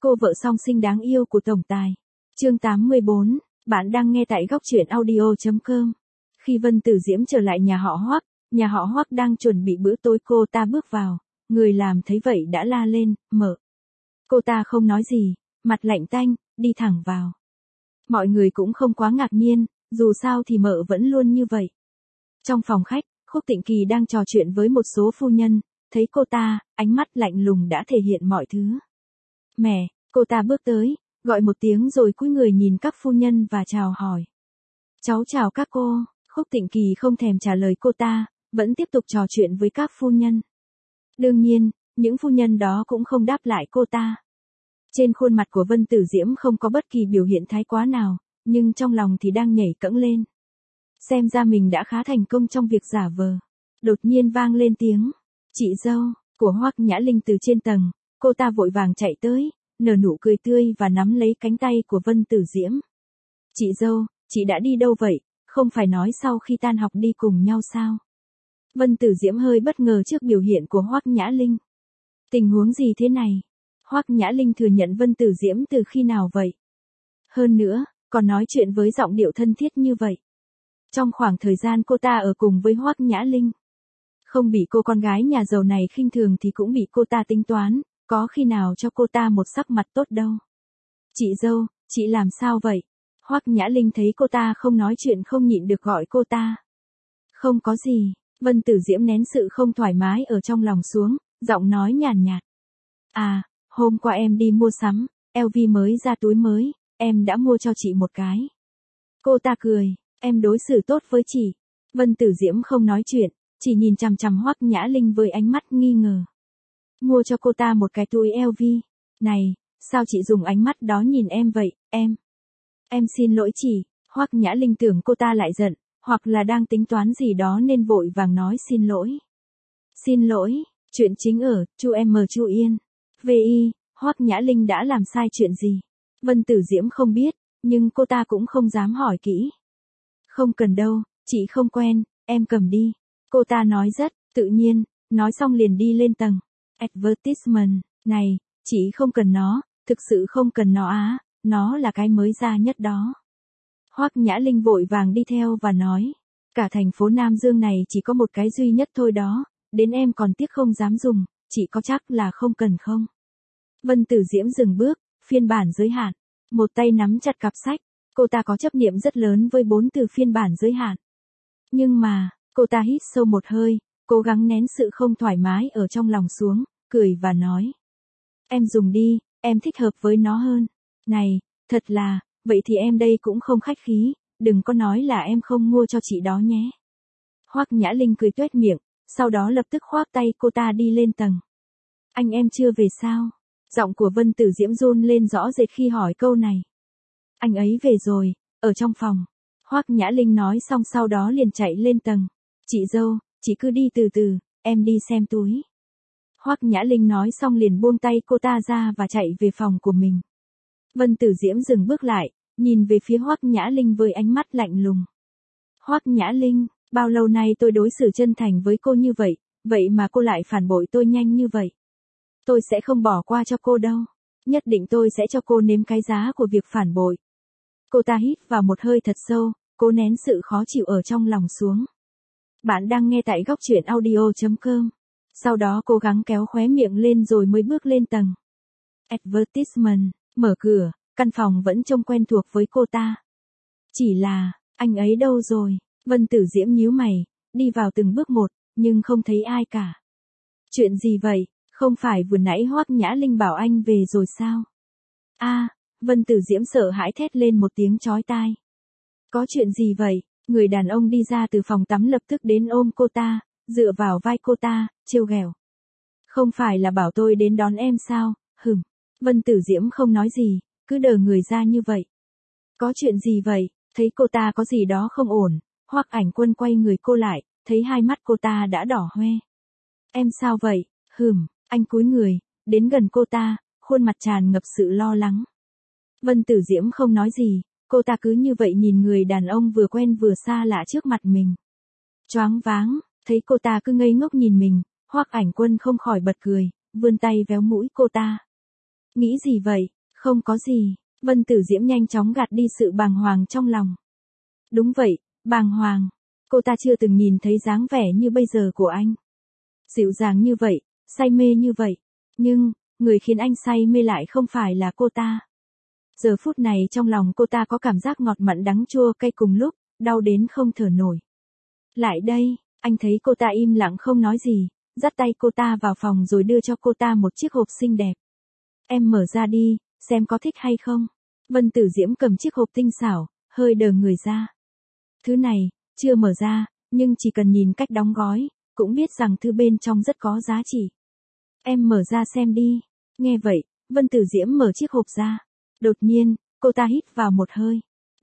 Cô vợ song sinh đáng yêu của tổng tài. Chương 84, bạn đang nghe tại góc truyện audio.com. Khi Vân Tử Diễm trở lại nhà họ Hoắc đang chuẩn bị bữa tối, cô ta bước vào, người làm thấy vậy đã la lên, "Mợ." Cô ta không nói gì, mặt lạnh tanh, đi thẳng vào. Mọi người cũng không quá ngạc nhiên, dù sao thì mợ vẫn luôn như vậy. Trong phòng khách, Khúc Tịnh Kỳ đang trò chuyện với một số phu nhân, thấy cô ta, ánh mắt lạnh lùng đã thể hiện mọi thứ. "Mẹ." Cô ta bước tới, gọi một tiếng rồi cúi người nhìn các phu nhân và chào hỏi. "Cháu chào các cô." Khúc Tịnh Kỳ không thèm trả lời cô ta, vẫn tiếp tục trò chuyện với các phu nhân. Đương nhiên, những phu nhân đó cũng không đáp lại cô ta. Trên khuôn mặt của Vân Tử Diễm không có bất kỳ biểu hiện thái quá nào, nhưng trong lòng thì đang nhảy cẫng lên. Xem ra mình đã khá thành công trong việc giả vờ. Đột nhiên vang lên tiếng "Chị dâu" của Hoắc Nhã Linh từ trên tầng, cô ta vội vàng chạy tới, nở nụ cười tươi và nắm lấy cánh tay của Vân Tử Diễm. "Chị dâu, chị đã đi đâu vậy, không phải nói sau khi tan học đi cùng nhau sao?" Vân Tử Diễm hơi bất ngờ trước biểu hiện của Hoắc Nhã Linh. "Tình huống gì thế này?" Hoắc Nhã Linh thừa nhận Vân Tử Diễm từ khi nào vậy? Hơn nữa, còn nói chuyện với giọng điệu thân thiết như vậy. Trong khoảng thời gian cô ta ở cùng với Hoắc Nhã Linh, không bị cô con gái nhà giàu này khinh thường thì cũng bị cô ta tính toán, có khi nào cho cô ta một sắc mặt tốt đâu. "Chị dâu, chị làm sao vậy?" Hoắc Nhã Linh thấy cô ta không nói chuyện không nhịn được gọi cô ta. "Không có gì." Vân Tử Diễm nén sự không thoải mái ở trong lòng xuống, giọng nói nhàn nhạt. "À, hôm qua em đi mua sắm, LV mới ra túi mới, em đã mua cho chị một cái." Cô ta cười, "Em đối xử tốt với chị." Vân Tử Diễm không nói chuyện, chỉ nhìn chằm chằm Hoắc Nhã Linh với ánh mắt nghi ngờ. "Mua cho cô ta một cái túi LV. Này, sao chị dùng ánh mắt đó nhìn em vậy, em?" "Em xin lỗi chị." Hoắc Nhã Linh tưởng cô ta lại giận, hoặc là đang tính toán gì đó nên vội vàng nói xin lỗi. "Xin lỗi." Chuyện chính ở, Chu Yên. VI, Hoắc Nhã Linh đã làm sai chuyện gì? Vân Tử Diễm không biết, nhưng cô ta cũng không dám hỏi kỹ. "Không cần đâu, chị không quen, em cầm đi." Cô ta nói rất tự nhiên, nói xong liền đi lên tầng. "Advertisement, này, chị không cần nó, thực sự không cần nó á, nó là cái mới ra nhất đó." Hoắc Nhã Linh vội vàng đi theo và nói, "Cả thành phố Nam Dương này chỉ có một cái duy nhất thôi đó, đến em còn tiếc không dám dùng, chị có chắc là không cần không?" Vân Tử Diễm dừng bước, phiên bản giới hạn. Một tay nắm chặt cặp sách, cô ta có chấp niệm rất lớn với 4 từ phiên bản giới hạn. Nhưng mà, cô ta hít sâu một hơi, cố gắng nén sự không thoải mái ở trong lòng xuống, cười và nói. "Em dùng đi, em thích hợp với nó hơn." "Này, thật là, vậy thì em đây cũng không khách khí, đừng có nói là em không mua cho chị đó nhé." Hoắc Nhã Linh cười tuét miệng, sau đó lập tức khoác tay cô ta đi lên tầng. "Anh em chưa về sao?" Giọng của Vân Tử Diễm run lên rõ rệt khi hỏi câu này. "Anh ấy về rồi, ở trong phòng." Hoắc Nhã Linh nói xong sau đó liền chạy lên tầng. "Chị dâu, chị cứ đi từ từ, em đi xem túi." Hoắc Nhã Linh nói xong liền buông tay cô ta ra và chạy về phòng của mình. Vân Tử Diễm dừng bước lại, nhìn về phía Hoắc Nhã Linh với ánh mắt lạnh lùng. "Hoắc Nhã Linh, bao lâu nay tôi đối xử chân thành với cô như vậy, vậy mà cô lại phản bội tôi nhanh như vậy. Tôi sẽ không bỏ qua cho cô đâu. Nhất định tôi sẽ cho cô nếm cái giá của việc phản bội." Cô ta hít vào một hơi thật sâu, cố nén sự khó chịu ở trong lòng xuống. Bạn đang nghe tại góc truyện audio.com. Sau đó cố gắng kéo khóe miệng lên rồi mới bước lên tầng. Advertisement, mở cửa, căn phòng vẫn trông quen thuộc với cô ta. Chỉ là, anh ấy đâu rồi? Vân Tử Diễm nhíu mày, đi vào từng bước một, nhưng không thấy ai cả. Chuyện gì vậy? Không phải vừa nãy Hoắc Nhã Linh bảo anh về rồi sao? Vân Tử Diễm sợ hãi thét lên một tiếng chói tai. Có chuyện gì vậy? Người đàn ông đi ra từ phòng tắm lập tức đến ôm cô ta, dựa vào vai cô ta, trêu ghẹo. "Không phải là bảo tôi đến đón em sao?" Vân Tử Diễm không nói gì, cứ đờ người ra như vậy. "Có chuyện gì vậy?" Thấy cô ta có gì đó không ổn, Hoắc Ảnh Quân quay người cô lại, thấy hai mắt cô ta đã đỏ hoe. "Em sao vậy?" Anh cúi người, đến gần cô ta, khuôn mặt tràn ngập sự lo lắng. Vân Tử Diễm không nói gì, cô ta cứ như vậy nhìn người đàn ông vừa quen vừa xa lạ trước mặt mình. Choáng váng, thấy cô ta cứ ngây ngốc nhìn mình, Hoắc Ảnh Quân không khỏi bật cười, vươn tay véo mũi cô ta. Nghĩ gì vậy? Không có gì. Vân Tử Diễm nhanh chóng gạt đi sự bàng hoàng trong lòng. Đúng vậy, bàng hoàng. Cô ta chưa từng nhìn thấy dáng vẻ như bây giờ của anh. Dịu dàng như vậy, say mê như vậy. Nhưng, người khiến anh say mê lại không phải là cô ta. Giờ phút này trong lòng cô ta có cảm giác ngọt mặn đắng chua cay cùng lúc, đau đến không thở nổi. Lại đây, anh thấy cô ta im lặng không nói gì, dắt tay cô ta vào phòng rồi đưa cho cô ta một chiếc hộp xinh đẹp. Em mở ra đi, xem có thích hay không. Vân Tử Diễm cầm chiếc hộp tinh xảo, hơi đờ người ra. Thứ này, chưa mở ra, nhưng chỉ cần nhìn cách đóng gói, cũng biết rằng thứ bên trong rất có giá trị. Em mở ra xem đi. Nghe vậy, Vân Tử Diễm mở chiếc hộp ra. Đột nhiên, cô ta hít vào một hơi.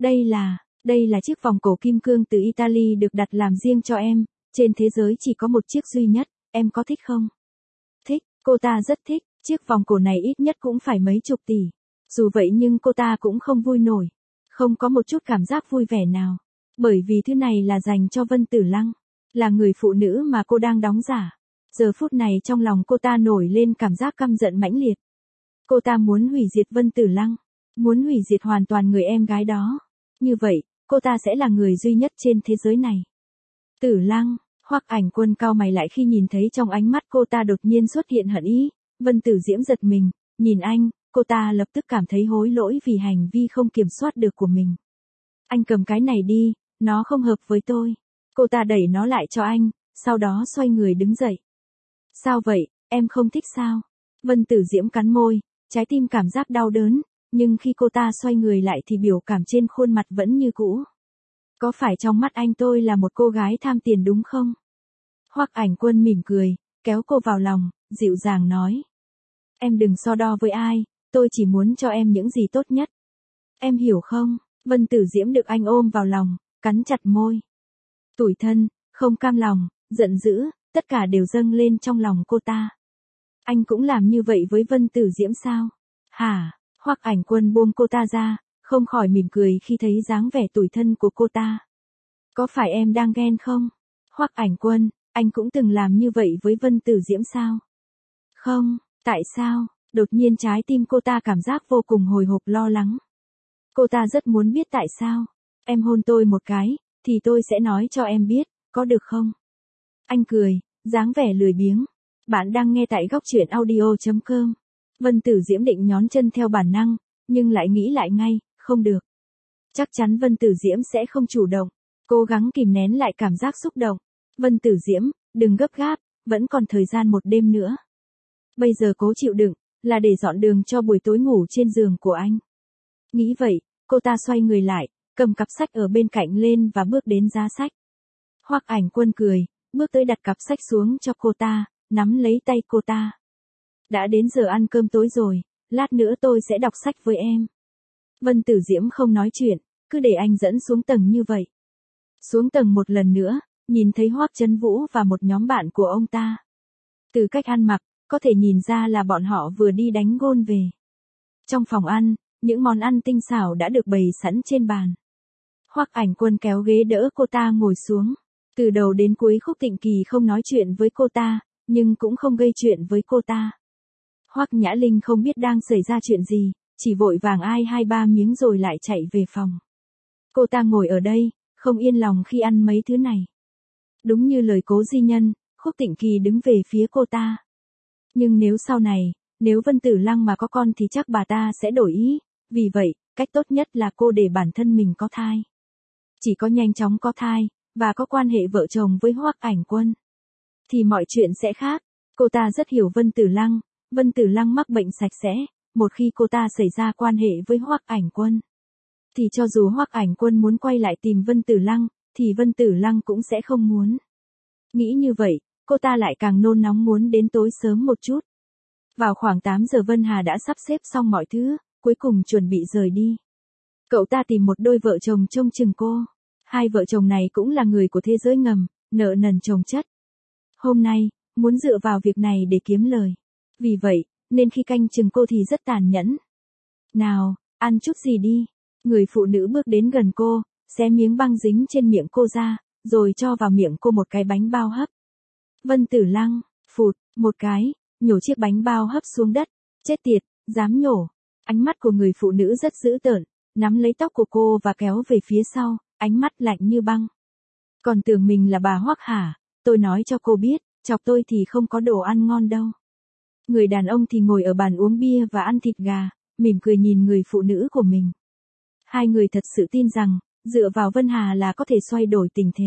Đây là chiếc vòng cổ kim cương từ Italy được đặt làm riêng cho em, trên thế giới chỉ có một chiếc duy nhất, em có thích không? Thích, cô ta rất thích, chiếc vòng cổ này ít nhất cũng phải mấy chục tỷ. Dù vậy nhưng cô ta cũng không vui nổi, không có một chút cảm giác vui vẻ nào. Bởi vì thứ này là dành cho Vân Tử Lăng, là người phụ nữ mà cô đang đóng giả. Giờ phút này trong lòng cô ta nổi lên cảm giác căm giận mãnh liệt. Cô ta muốn hủy diệt Vân Tử Lăng, muốn hủy diệt hoàn toàn người em gái đó. Như vậy, cô ta sẽ là người duy nhất trên thế giới này. Tử Lăng, Hoắc Ảnh Quân cau mày lại khi nhìn thấy trong ánh mắt cô ta đột nhiên xuất hiện hận ý. Vân Tử Diễm giật mình, nhìn anh, cô ta lập tức cảm thấy hối lỗi vì hành vi không kiểm soát được của mình. Anh cầm cái này đi, nó không hợp với tôi. Cô ta đẩy nó lại cho anh, sau đó xoay người đứng dậy. Sao vậy, em không thích sao? Vân Tử Diễm cắn môi, trái tim cảm giác đau đớn, nhưng khi cô ta xoay người lại thì biểu cảm trên khuôn mặt vẫn như cũ. Có phải trong mắt anh tôi là một cô gái tham tiền đúng không? Hoắc Ảnh Quân mỉm cười, kéo cô vào lòng, dịu dàng nói. Em đừng so đo với ai, tôi chỉ muốn cho em những gì tốt nhất. Em hiểu không? Vân Tử Diễm được anh ôm vào lòng, cắn chặt môi. Tủi thân, không cam lòng, giận dữ, tất cả đều dâng lên trong lòng cô ta. Anh cũng làm như vậy với Vân Tử Diễm sao? Hả? Hoắc Ảnh Quân buông cô ta ra, không khỏi mỉm cười khi thấy dáng vẻ tủi thân của cô ta. Có phải em đang ghen không? Hoắc Ảnh Quân, anh cũng từng làm như vậy với Vân Tử Diễm sao? Không, tại sao? Đột nhiên trái tim cô ta cảm giác vô cùng hồi hộp lo lắng. Cô ta rất muốn biết tại sao. Em hôn tôi một cái, thì tôi sẽ nói cho em biết, có được không? Anh cười, dáng vẻ lười biếng. Bạn đang nghe tại góc truyện audio.com. Vân Tử Diễm định nhón chân theo bản năng, nhưng lại nghĩ lại ngay, không được. Chắc chắn Vân Tử Diễm sẽ không chủ động. Cố gắng kìm nén lại cảm giác xúc động. Vân Tử Diễm, đừng gấp gáp, vẫn còn thời gian một đêm nữa. Bây giờ cố chịu đựng, là để dọn đường cho buổi tối ngủ trên giường của anh. Nghĩ vậy, cô ta xoay người lại, cầm cặp sách ở bên cạnh lên và bước đến giá sách. Hoắc Ảnh Quân cười, bước tới đặt cặp sách xuống cho cô ta, nắm lấy tay cô ta. Đã đến giờ ăn cơm tối rồi, lát nữa tôi sẽ đọc sách với em. Vân Tử Diễm không nói chuyện, cứ để anh dẫn xuống tầng như vậy. Xuống tầng một lần nữa, nhìn thấy Hoắc Chấn Vũ và một nhóm bạn của ông ta. Từ cách ăn mặc, có thể nhìn ra là bọn họ vừa đi đánh gôn về. Trong phòng ăn, những món ăn tinh xảo đã được bày sẵn trên bàn. Hoắc Ảnh Quân kéo ghế đỡ cô ta ngồi xuống. Từ đầu đến cuối Khúc Tịnh Kỳ không nói chuyện với cô ta, nhưng cũng không gây chuyện với cô ta. Hoắc Nhã Linh không biết đang xảy ra chuyện gì, chỉ vội vàng ai 2-3 miếng rồi lại chạy về phòng. Cô ta ngồi ở đây, không yên lòng khi ăn mấy thứ này. Đúng như lời Cố Di Nhân, Khúc Tịnh Kỳ đứng về phía cô ta. Nhưng nếu sau này, nếu Vân Tử Lăng mà có con thì chắc bà ta sẽ đổi ý, vì vậy, cách tốt nhất là cô để bản thân mình có thai. Chỉ có nhanh chóng có thai, và có quan hệ vợ chồng với Hoắc Ảnh Quân, thì mọi chuyện sẽ khác. Cô ta rất hiểu Vân Tử Lăng. Vân Tử Lăng mắc bệnh sạch sẽ, một khi cô ta xảy ra quan hệ với Hoắc Ảnh Quân, thì cho dù Hoắc Ảnh Quân muốn quay lại tìm Vân Tử Lăng, thì Vân Tử Lăng cũng sẽ không muốn. Nghĩ như vậy, cô ta lại càng nôn nóng muốn đến tối sớm một chút. Vào khoảng 8 giờ Vân Hà đã sắp xếp xong mọi thứ, cuối cùng chuẩn bị rời đi. Cậu ta tìm một đôi vợ chồng trông chừng cô. Hai vợ chồng này cũng là người của thế giới ngầm, nợ nần chồng chất. Hôm nay, muốn dựa vào việc này để kiếm lời. Vì vậy, nên khi canh chừng cô thì rất tàn nhẫn. Nào, ăn chút gì đi. Người phụ nữ bước đến gần cô, xé miếng băng dính trên miệng cô ra, rồi cho vào miệng cô một cái bánh bao hấp. Vân Tử Lăng, phụt, một cái, nhổ chiếc bánh bao hấp xuống đất. Chết tiệt, Dám nhổ. Ánh mắt của người phụ nữ rất dữ tợn, nắm lấy tóc của cô và kéo về phía sau, ánh mắt lạnh như băng. Còn tưởng mình là bà Hoắc hả? Tôi nói cho cô biết, chọc tôi thì không có đồ ăn ngon đâu. Người đàn ông thì ngồi ở bàn uống bia và ăn thịt gà, mỉm cười nhìn người phụ nữ của mình. Hai người thật sự tin rằng, dựa vào Vân Hà là có thể xoay đổi tình thế.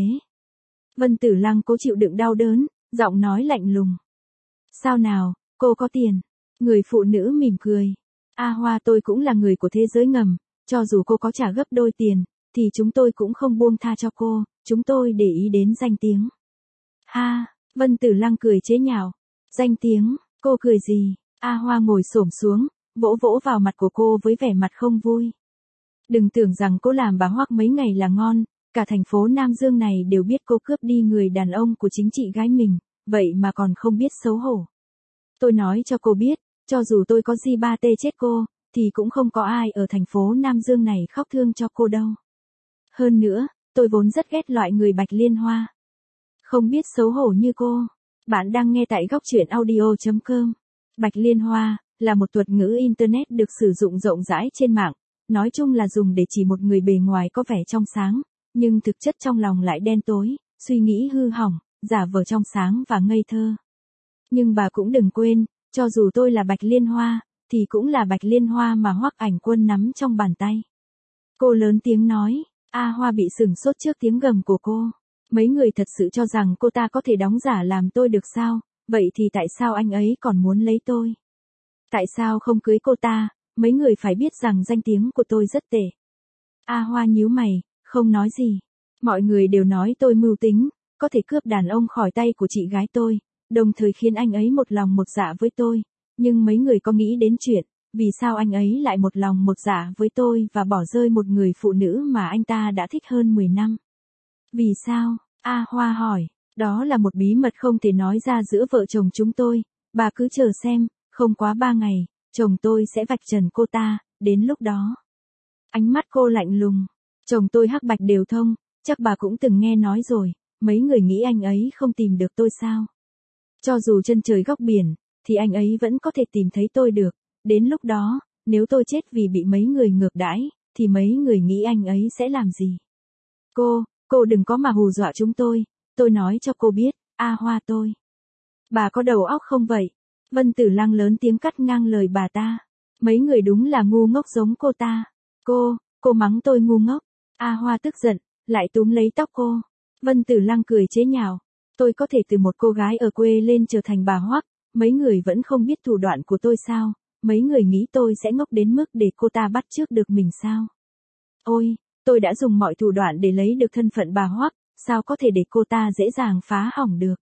Vân Tử Lăng cố chịu đựng đau đớn, giọng nói lạnh lùng. Sao nào, cô có tiền? Người phụ nữ mỉm cười. A Hoa, tôi cũng là người của thế giới ngầm, cho dù cô có trả gấp đôi tiền, thì chúng tôi cũng không buông tha cho cô, chúng tôi để ý đến danh tiếng. Ha, Vân Tử Lăng cười chế nhạo. Danh tiếng, cô cười gì? A Hoa ngồi xổm xuống, vỗ vỗ vào mặt của cô với vẻ mặt không vui. Đừng tưởng rằng cô làm bà Hoắc mấy ngày là ngon, cả thành phố Nam Dương này đều biết cô cướp đi người đàn ông của chính chị gái mình, vậy mà còn không biết xấu hổ. Tôi nói cho cô biết, cho dù tôi có G3T chết cô, thì cũng không có ai ở thành phố Nam Dương này khóc thương cho cô đâu. Hơn nữa, tôi vốn rất ghét loại người Bạch Liên Hoa. Không biết xấu hổ như cô. Bạn đang nghe tại góc truyện audio.com. Bạch Liên Hoa là một thuật ngữ Internet được sử dụng rộng rãi trên mạng, nói chung là dùng để chỉ một người bề ngoài có vẻ trong sáng, nhưng thực chất trong lòng lại đen tối, suy nghĩ hư hỏng, giả vờ trong sáng và ngây thơ. Nhưng bà cũng đừng quên, cho dù tôi là Bạch Liên Hoa, thì cũng là Bạch Liên Hoa mà Hoắc Ảnh Quân nắm trong bàn tay. Cô lớn tiếng nói. A Hoa bị sửng sốt trước tiếng gầm của cô. Mấy người thật sự cho rằng cô ta có thể đóng giả làm tôi được sao? Vậy thì tại sao anh ấy còn muốn lấy tôi? Tại sao không cưới cô ta? Mấy người phải biết rằng danh tiếng của tôi rất tệ. A Hoa nhíu mày, không nói gì. Mọi người đều nói tôi mưu tính, có thể cướp đàn ông khỏi tay của chị gái tôi, đồng thời khiến anh ấy một lòng một dạ với tôi. Nhưng mấy người có nghĩ đến chuyện, vì sao anh ấy lại một lòng một dạ với tôi và bỏ rơi một người phụ nữ mà anh ta đã thích hơn 10 năm? Vì sao? A Hoa hỏi. Đó là một bí mật không thể nói ra giữa vợ chồng chúng tôi, bà cứ chờ xem, không quá 3 ngày, chồng tôi sẽ vạch trần cô ta, đến lúc đó. Ánh mắt cô lạnh lùng. Chồng tôi hắc bạch đều thông, chắc bà cũng từng nghe nói rồi, mấy người nghĩ anh ấy không tìm được tôi sao? Cho dù chân trời góc biển, thì anh ấy vẫn có thể tìm thấy tôi được, đến lúc đó, nếu tôi chết vì bị mấy người ngược đãi, thì mấy người nghĩ anh ấy sẽ làm gì? Cô đừng có mà hù dọa chúng tôi nói cho cô biết, A Hoa tôi. Bà có đầu óc không vậy? Vân Tử Lăng lớn tiếng cắt ngang lời bà ta. Mấy người đúng là ngu ngốc giống cô ta. Cô mắng tôi ngu ngốc. A Hoa tức giận, lại túm lấy tóc cô. Vân Tử Lăng cười chế nhạo. Tôi có thể từ một cô gái ở quê lên trở thành bà Hoắc, mấy người vẫn không biết thủ đoạn của tôi sao? Mấy người nghĩ tôi sẽ ngốc đến mức để cô ta bắt chước được mình sao? Ôi, tôi đã dùng mọi thủ đoạn để lấy được thân phận bà Hoắc, sao có thể để cô ta dễ dàng phá hỏng được?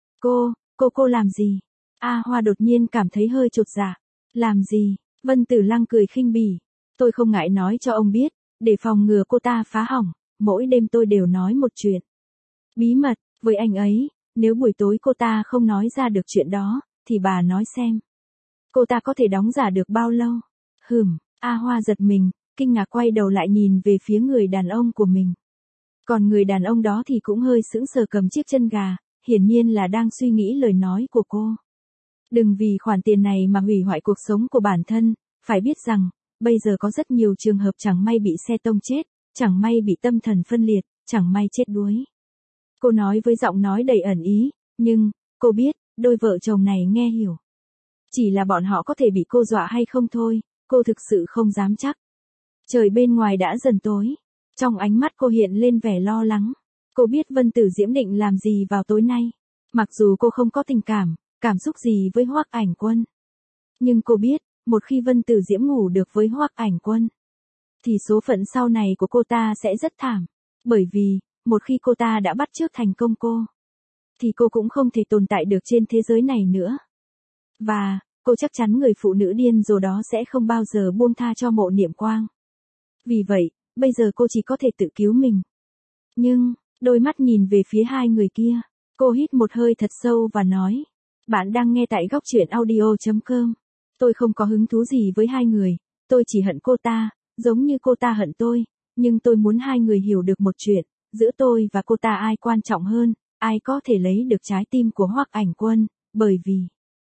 Cô làm gì? A Hoa đột nhiên cảm thấy hơi chột dạ. Làm gì? Vân Tử Lăng cười khinh bỉ. Tôi không ngại nói cho ông biết, để phòng ngừa cô ta phá hỏng, mỗi đêm tôi đều nói một chuyện. Bí mật, với anh ấy, nếu buổi tối cô ta không nói ra được chuyện đó, thì bà nói xem. Cô ta có thể đóng giả được bao lâu? A Hoa giật mình, kinh ngạc quay đầu lại nhìn về phía người đàn ông của mình. Còn người đàn ông đó thì cũng hơi sững sờ cầm chiếc chân gà, hiển nhiên là đang suy nghĩ lời nói của cô. Đừng vì khoản tiền này mà hủy hoại cuộc sống của bản thân, phải biết rằng, bây giờ có rất nhiều trường hợp chẳng may bị xe tông chết, chẳng may bị tâm thần phân liệt, chẳng may chết đuối. Cô nói với giọng nói đầy ẩn ý, nhưng, cô biết, đôi vợ chồng này nghe hiểu. Chỉ là bọn họ có thể bị cô dọa hay không thôi, cô thực sự không dám chắc. Trời bên ngoài đã dần tối. Trong ánh mắt cô hiện lên vẻ lo lắng. Cô biết Vân Tử Diễm định làm gì vào tối nay. Mặc dù cô không có tình cảm xúc gì với Hoắc Ảnh Quân. Nhưng cô biết, một khi Vân Tử Diễm ngủ được với Hoắc Ảnh Quân, thì số phận sau này của cô ta sẽ rất thảm. Bởi vì, một khi cô ta đã bắt chước thành công cô, thì cô cũng không thể tồn tại được trên thế giới này nữa. Và, cô chắc chắn người phụ nữ điên rồ đó sẽ không bao giờ buông tha cho Mộ Niệm Quang. Vì vậy, bây giờ cô chỉ có thể tự cứu mình. Nhưng, đôi mắt nhìn về phía hai người kia, cô hít một hơi thật sâu và nói. Bạn đang nghe tại góc truyện audio.com. Tôi không có hứng thú gì với hai người, tôi chỉ hận cô ta, giống như cô ta hận tôi, nhưng tôi muốn hai người hiểu được một chuyện, giữa tôi và cô ta ai quan trọng hơn, ai có thể lấy được trái tim của Hoắc Ảnh Quân, bởi vì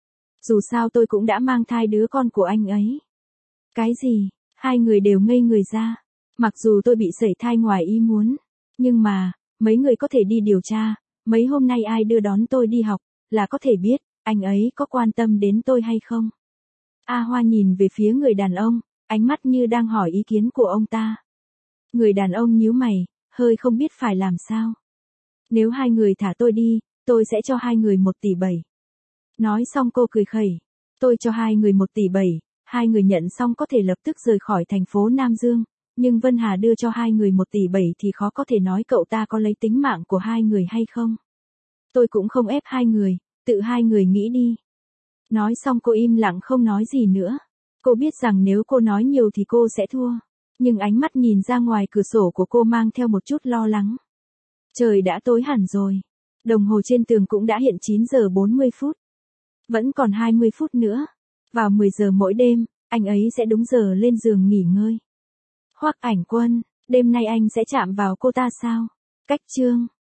Dù sao tôi cũng đã mang thai đứa con của anh ấy. Cái gì? Hai người đều ngây người ra. Mặc dù tôi bị sẩy thai ngoài ý muốn. Nhưng mà, mấy người có thể đi điều tra, mấy hôm nay ai đưa đón tôi đi học, là có thể biết, anh ấy có quan tâm đến tôi hay không. A Hoa nhìn về phía người đàn ông, ánh mắt như đang hỏi ý kiến của ông ta. Người đàn ông nhíu mày, hơi không biết phải làm sao. Nếu hai người thả tôi đi, tôi sẽ cho hai người 1,7 tỷ. Nói xong cô cười khẩy. Tôi cho hai người 1,7 tỷ, hai người nhận xong có thể lập tức rời khỏi thành phố Nam Dương. Nhưng Vân Hà đưa cho hai người 1,7 tỷ thì khó có thể nói cậu ta có lấy tính mạng của hai người hay không. Tôi cũng không ép hai người, tự hai người nghĩ đi. Nói xong cô im lặng không nói gì nữa. Cô biết rằng nếu cô nói nhiều thì cô sẽ thua. Nhưng ánh mắt nhìn ra ngoài cửa sổ của cô mang theo một chút lo lắng. Trời đã tối hẳn rồi. Đồng hồ trên tường cũng đã hiện 9 giờ 40 phút. Vẫn còn 20 phút nữa. Vào 10 giờ mỗi đêm, anh ấy sẽ đúng giờ lên giường nghỉ ngơi. Hoắc Ảnh Quân, đêm nay anh sẽ chạm vào cô ta sao? Cách chương